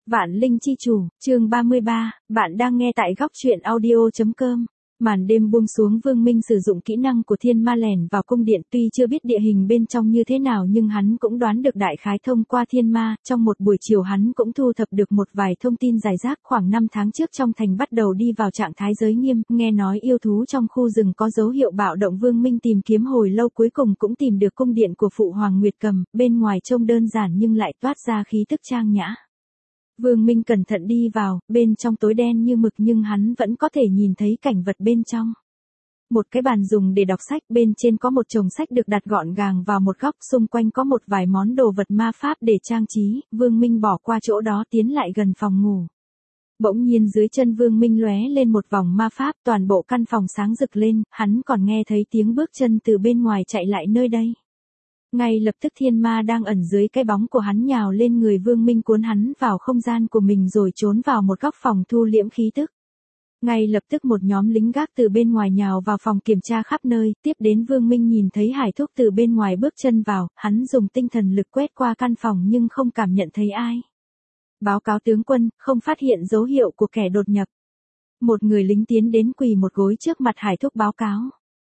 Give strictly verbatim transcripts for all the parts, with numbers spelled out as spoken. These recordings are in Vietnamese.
Vạn Linh chi chủ, chương ba mươi ba, bạn đang nghe tại góc truyện audio chấm com. Màn đêm buông xuống, Vương Minh sử dụng kỹ năng của thiên ma lẻn vào cung điện, tuy chưa biết địa hình bên trong như thế nào nhưng hắn cũng đoán được đại khái thông qua thiên ma, trong một buổi chiều hắn cũng thu thập được một vài thông tin rải rác. Khoảng năm tháng trước trong thành bắt đầu đi vào trạng thái giới nghiêm, nghe nói yêu thú trong khu rừng có dấu hiệu bạo động. Vương Minh tìm kiếm hồi lâu cuối cùng cũng tìm được cung điện của Phụ Hoàng Nguyệt Cầm, bên ngoài trông đơn giản nhưng lại toát ra khí tức trang nhã. Vương Minh cẩn thận đi vào, bên trong tối đen như mực nhưng hắn vẫn có thể nhìn thấy cảnh vật bên trong. Một cái bàn dùng để đọc sách, bên trên có một chồng sách được đặt gọn gàng vào một góc, xung quanh có một vài món đồ vật ma pháp để trang trí. Vương Minh bỏ qua chỗ đó tiến lại gần phòng ngủ. Bỗng nhiên dưới chân Vương Minh lóe lên một vòng ma pháp, toàn bộ căn phòng sáng rực lên, hắn còn nghe thấy tiếng bước chân từ bên ngoài chạy lại nơi đây. Ngay lập tức thiên ma đang ẩn dưới cái bóng của hắn nhào lên người Vương Minh, cuốn hắn vào không gian của mình rồi trốn vào một góc phòng thu liễm khí tức. Ngay lập tức một nhóm lính gác từ bên ngoài nhào vào phòng kiểm tra khắp nơi, tiếp đến Vương Minh nhìn thấy Hải Thúc từ bên ngoài bước chân vào, hắn dùng tinh thần lực quét qua căn phòng nhưng không cảm nhận thấy ai. Báo cáo tướng quân, không phát hiện dấu hiệu của kẻ đột nhập. Một người lính tiến đến quỳ một gối trước mặt Hải Thúc báo cáo.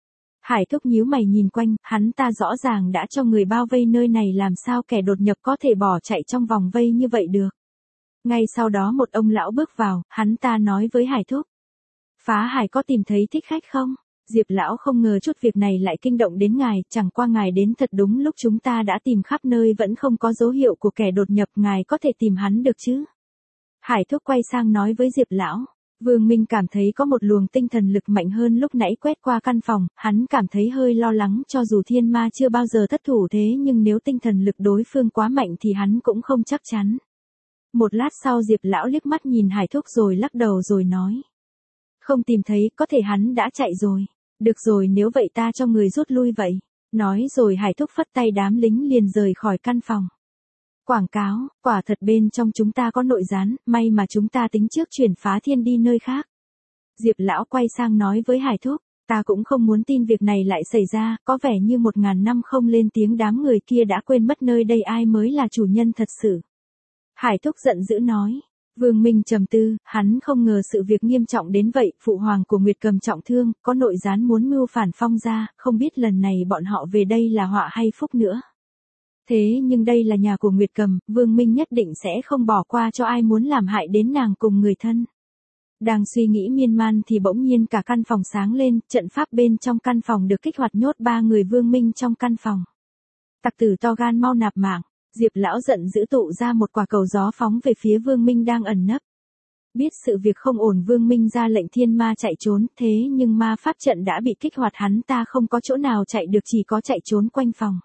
Hải Thúc nhíu mày nhìn quanh, hắn ta rõ ràng đã cho người bao vây nơi này, làm sao kẻ đột nhập có thể bỏ chạy trong vòng vây như vậy được. Ngay sau đó một ông lão bước vào, hắn ta nói với Hải Thúc. Phá Hải có tìm thấy thích khách không? Diệp lão không ngờ chút việc này lại kinh động đến ngài, chẳng qua ngài đến thật đúng lúc, chúng ta đã tìm khắp nơi vẫn không có dấu hiệu của kẻ đột nhập, ngài có thể tìm hắn được chứ? Hải Thúc quay sang nói với Diệp lão. Vương Minh cảm thấy có một luồng tinh thần lực mạnh hơn lúc nãy quét qua căn phòng, hắn cảm thấy hơi lo lắng, cho dù thiên ma chưa bao giờ thất thủ thế nhưng nếu tinh thần lực đối phương quá mạnh thì hắn cũng không chắc chắn. Một lát sau Diệp lão liếc mắt nhìn Hải Thúc rồi lắc đầu rồi nói. Không tìm thấy, có thể hắn đã chạy rồi. Được rồi, nếu vậy ta cho người rút lui vậy. Nói rồi Hải Thúc phất tay, đám lính liền rời khỏi căn phòng. Quảng cáo, quả thật bên trong chúng ta có nội gián, may mà chúng ta tính trước chuyển phá thiên đi nơi khác. Diệp lão quay sang nói với Hải Thúc, ta cũng không muốn tin việc này lại xảy ra, có vẻ như một ngàn năm không lên tiếng đám người kia đã quên mất nơi đây ai mới là chủ nhân thật sự. Hải Thúc giận dữ nói. Vương Minh trầm tư, hắn không ngờ sự việc nghiêm trọng đến vậy, Phụ Hoàng của Nguyệt Cầm trọng thương, có nội gián muốn mưu phản Phong gia, không biết lần này bọn họ về đây là họa hay phúc nữa. Thế nhưng đây là nhà của Nguyệt Cầm, Vương Minh nhất định sẽ không bỏ qua cho ai muốn làm hại đến nàng cùng người thân. Đang suy nghĩ miên man thì bỗng nhiên cả căn phòng sáng lên, trận pháp bên trong căn phòng được kích hoạt, nhốt ba người Vương Minh trong căn phòng. Tặc tử to gan, mau nạp mạng. Diệp lão giận dữ tụ ra một quả cầu gió phóng về phía Vương Minh đang ẩn nấp. Biết sự việc không ổn, Vương Minh ra lệnh thiên ma chạy trốn, thế nhưng ma pháp trận đã bị kích hoạt, hắn ta không có chỗ nào chạy được, chỉ có chạy trốn quanh phòng.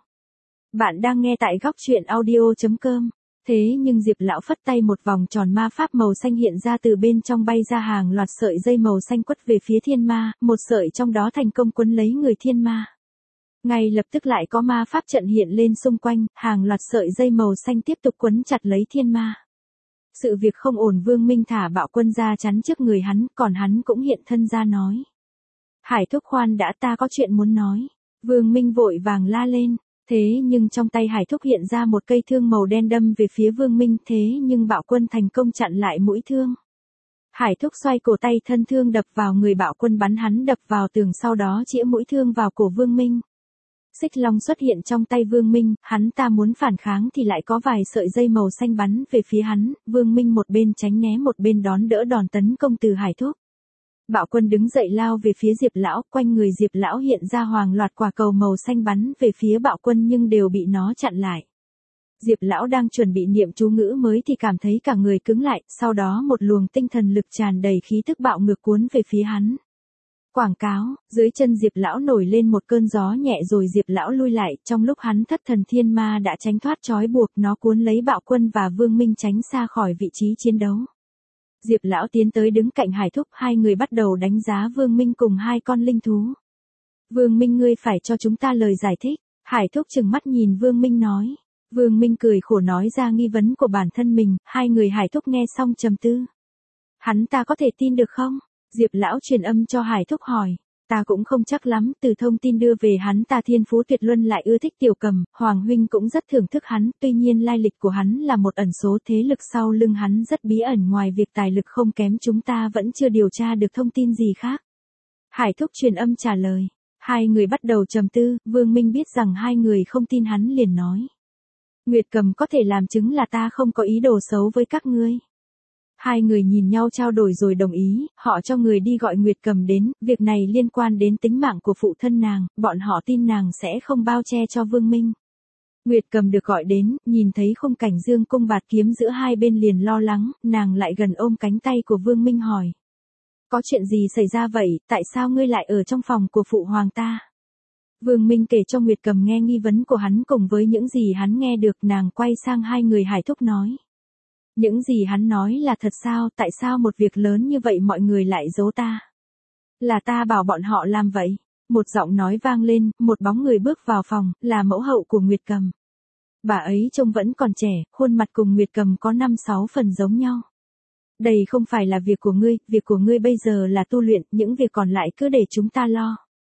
Bạn đang nghe tại góc truyện audio chấm com. Thế nhưng Diệp lão phất tay, một vòng tròn ma pháp màu xanh hiện ra, từ bên trong bay ra hàng loạt sợi dây màu xanh quất về phía thiên ma, một sợi trong đó thành công quấn lấy người thiên ma. Ngay lập tức lại có ma pháp trận hiện lên xung quanh, hàng loạt sợi dây màu xanh tiếp tục quấn chặt lấy thiên ma. Sự việc không ổn, Vương Minh thả bạo quân ra chắn trước người hắn, còn hắn cũng hiện thân ra nói. Hải Thúc khoan đã, ta có chuyện muốn nói. Vương Minh vội vàng la lên, thế nhưng trong tay Hải Thúc hiện ra một cây thương màu đen đâm về phía Vương Minh, thế nhưng bạo quân thành công chặn lại mũi thương. Hải Thúc xoay cổ tay, thân thương đập vào người bạo quân, bắn hắn đập vào tường, sau đó chĩa mũi thương vào cổ Vương Minh. Xích long xuất hiện trong tay Vương Minh, hắn ta muốn phản kháng thì lại có vài sợi dây màu xanh bắn về phía hắn, Vương Minh một bên tránh né một bên đón đỡ đòn tấn công từ Hải Thúc. Bạo quân đứng dậy lao về phía Diệp lão, quanh người Diệp lão hiện ra hàng loạt quả cầu màu xanh bắn về phía bạo quân nhưng đều bị nó chặn lại. Diệp lão đang chuẩn bị niệm chú ngữ mới thì cảm thấy cả người cứng lại, sau đó một luồng tinh thần lực tràn đầy khí tức bạo ngược cuốn về phía hắn. Quảng cáo, dưới chân Diệp lão nổi lên một cơn gió nhẹ rồi Diệp lão lui lại, trong lúc hắn thất thần thiên ma đã tránh thoát trói buộc, nó cuốn lấy bạo quân và Vương Minh tránh xa khỏi vị trí chiến đấu. Diệp lão tiến tới đứng cạnh Hải Thúc, hai người bắt đầu đánh giá Vương Minh cùng hai con linh thú. Vương Minh, ngươi phải cho chúng ta lời giải thích. Hải Thúc trừng mắt nhìn Vương Minh nói. Vương Minh cười khổ nói ra nghi vấn của bản thân mình, hai người Hải Thúc nghe xong trầm tư. Hắn ta có thể tin được không? Diệp lão truyền âm cho Hải Thúc hỏi. Ta cũng không chắc lắm, từ thông tin đưa về hắn ta thiên phú tuyệt luân lại ưa thích tiểu cầm, Hoàng huynh cũng rất thưởng thức hắn, tuy nhiên lai lịch của hắn là một ẩn số, thế lực sau lưng hắn rất bí ẩn, ngoài việc tài lực không kém chúng ta vẫn chưa điều tra được thông tin gì khác. Hải thúc truyền âm trả lời. Hai người bắt đầu trầm tư, Vương Minh biết rằng hai người không tin hắn liền nói. Nguyệt cầm có thể làm chứng là ta không có ý đồ xấu với các ngươi. Hai người nhìn nhau trao đổi rồi đồng ý, họ cho người đi gọi Nguyệt cầm đến, việc này liên quan đến tính mạng của phụ thân nàng, bọn họ tin nàng sẽ không bao che cho Vương Minh. Nguyệt cầm được gọi đến, nhìn thấy khung cảnh dương cung bạt kiếm giữa hai bên liền lo lắng, nàng lại gần ôm cánh tay của Vương Minh hỏi. Có chuyện gì xảy ra vậy, tại sao ngươi lại ở trong phòng của phụ hoàng ta? Vương Minh kể cho Nguyệt cầm nghe nghi vấn của hắn cùng với những gì hắn nghe được, nàng quay sang hai người Hải thúc nói. Những gì hắn nói là thật sao, tại sao một việc lớn như vậy mọi người lại giấu ta? Là ta bảo bọn họ làm vậy. Một giọng nói vang lên, một bóng người bước vào phòng, là mẫu hậu của Nguyệt cầm. Bà ấy trông vẫn còn trẻ, khuôn mặt cùng Nguyệt cầm có năm sáu phần giống nhau. Đây không phải là việc của ngươi, việc của ngươi bây giờ là tu luyện, những việc còn lại cứ để chúng ta lo.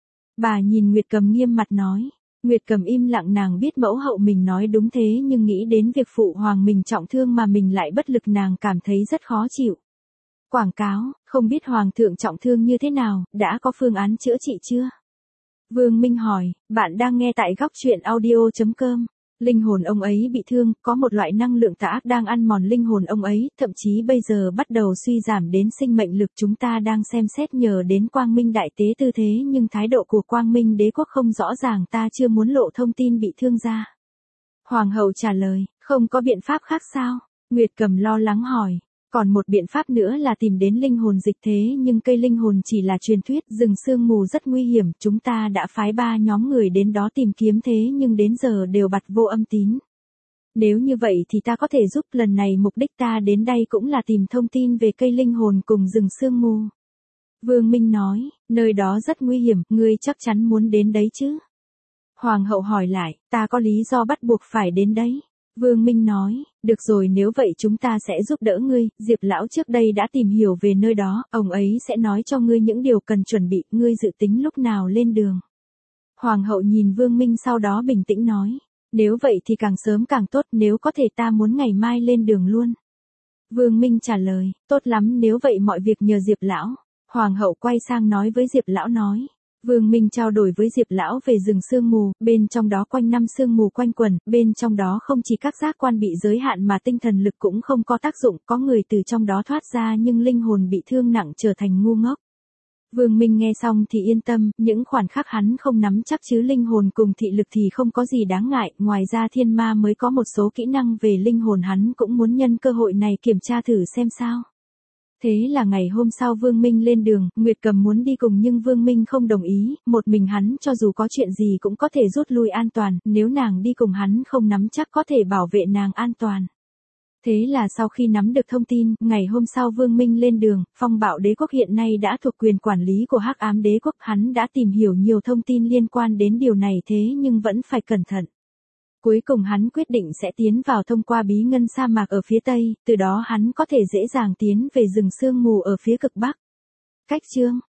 Bà nhìn Nguyệt cầm nghiêm mặt nói. Nguyệt cầm im lặng, nàng biết mẫu hậu mình nói đúng thế nhưng nghĩ đến việc phụ hoàng mình trọng thương mà mình lại bất lực, nàng cảm thấy rất khó chịu. Quảng cáo, không biết hoàng thượng trọng thương như thế nào, đã có phương án chữa trị chưa? Vương Minh hỏi, bạn đang nghe tại góc truyện audio chấm com. Linh hồn ông ấy bị thương, có một loại năng lượng tà ác đang ăn mòn linh hồn ông ấy, thậm chí bây giờ bắt đầu suy giảm đến sinh mệnh lực. Chúng ta đang xem xét nhờ đến Quang Minh Đại Tế tư thế nhưng thái độ của Quang Minh Đế Quốc không rõ ràng, ta chưa muốn lộ thông tin bị thương ra. Hoàng hậu trả lời, không có biện pháp khác sao? Nguyệt cầm lo lắng hỏi. Còn một biện pháp nữa là tìm đến linh hồn dịch thế nhưng cây linh hồn chỉ là truyền thuyết, rừng sương mù rất nguy hiểm, chúng ta đã phái ba nhóm người đến đó tìm kiếm thế nhưng đến giờ đều bặt vô âm tín. Nếu như vậy thì ta có thể giúp, lần này mục đích ta đến đây cũng là tìm thông tin về cây linh hồn cùng rừng sương mù. Vương Minh nói, nơi đó rất nguy hiểm, ngươi chắc chắn muốn đến đấy chứ? Hoàng hậu hỏi lại, ta có lý do bắt buộc phải đến đấy. Vương Minh nói, được rồi, nếu vậy chúng ta sẽ giúp đỡ ngươi, Diệp lão trước đây đã tìm hiểu về nơi đó, ông ấy sẽ nói cho ngươi những điều cần chuẩn bị, ngươi dự tính lúc nào lên đường. Hoàng hậu nhìn Vương Minh sau đó bình tĩnh nói, nếu vậy thì càng sớm càng tốt, nếu có thể ta muốn ngày mai lên đường luôn. Vương Minh trả lời, tốt lắm, nếu vậy mọi việc nhờ Diệp lão. Hoàng hậu quay sang nói với Diệp lão nói. Vương Minh trao đổi với Diệp lão về rừng sương mù, bên trong đó quanh năm sương mù quanh quẩn, bên trong đó không chỉ các giác quan bị giới hạn mà tinh thần lực cũng không có tác dụng, có người từ trong đó thoát ra nhưng linh hồn bị thương nặng trở thành ngu ngốc. Vương Minh nghe xong thì yên tâm, những khoảnh khắc hắn không nắm chắc chứ linh hồn cùng thị lực thì không có gì đáng ngại, ngoài ra thiên ma mới có một số kỹ năng về linh hồn hắn cũng muốn nhân cơ hội này kiểm tra thử xem sao. Thế là ngày hôm sau Vương Minh lên đường, Nguyệt cầm muốn đi cùng nhưng Vương Minh không đồng ý, một mình hắn cho dù có chuyện gì cũng có thể rút lui an toàn, nếu nàng đi cùng hắn không nắm chắc có thể bảo vệ nàng an toàn. Thế là sau khi nắm được thông tin, ngày hôm sau Vương Minh lên đường, Phong Bạo Đế Quốc hiện nay đã thuộc quyền quản lý của Hắc Ám Đế Quốc, hắn đã tìm hiểu nhiều thông tin liên quan đến điều này thế nhưng vẫn phải cẩn thận. Cuối cùng hắn quyết định sẽ tiến vào thông qua bí ngân sa mạc ở phía Tây, từ đó hắn có thể dễ dàng tiến về rừng sương mù ở phía cực Bắc. Cách chương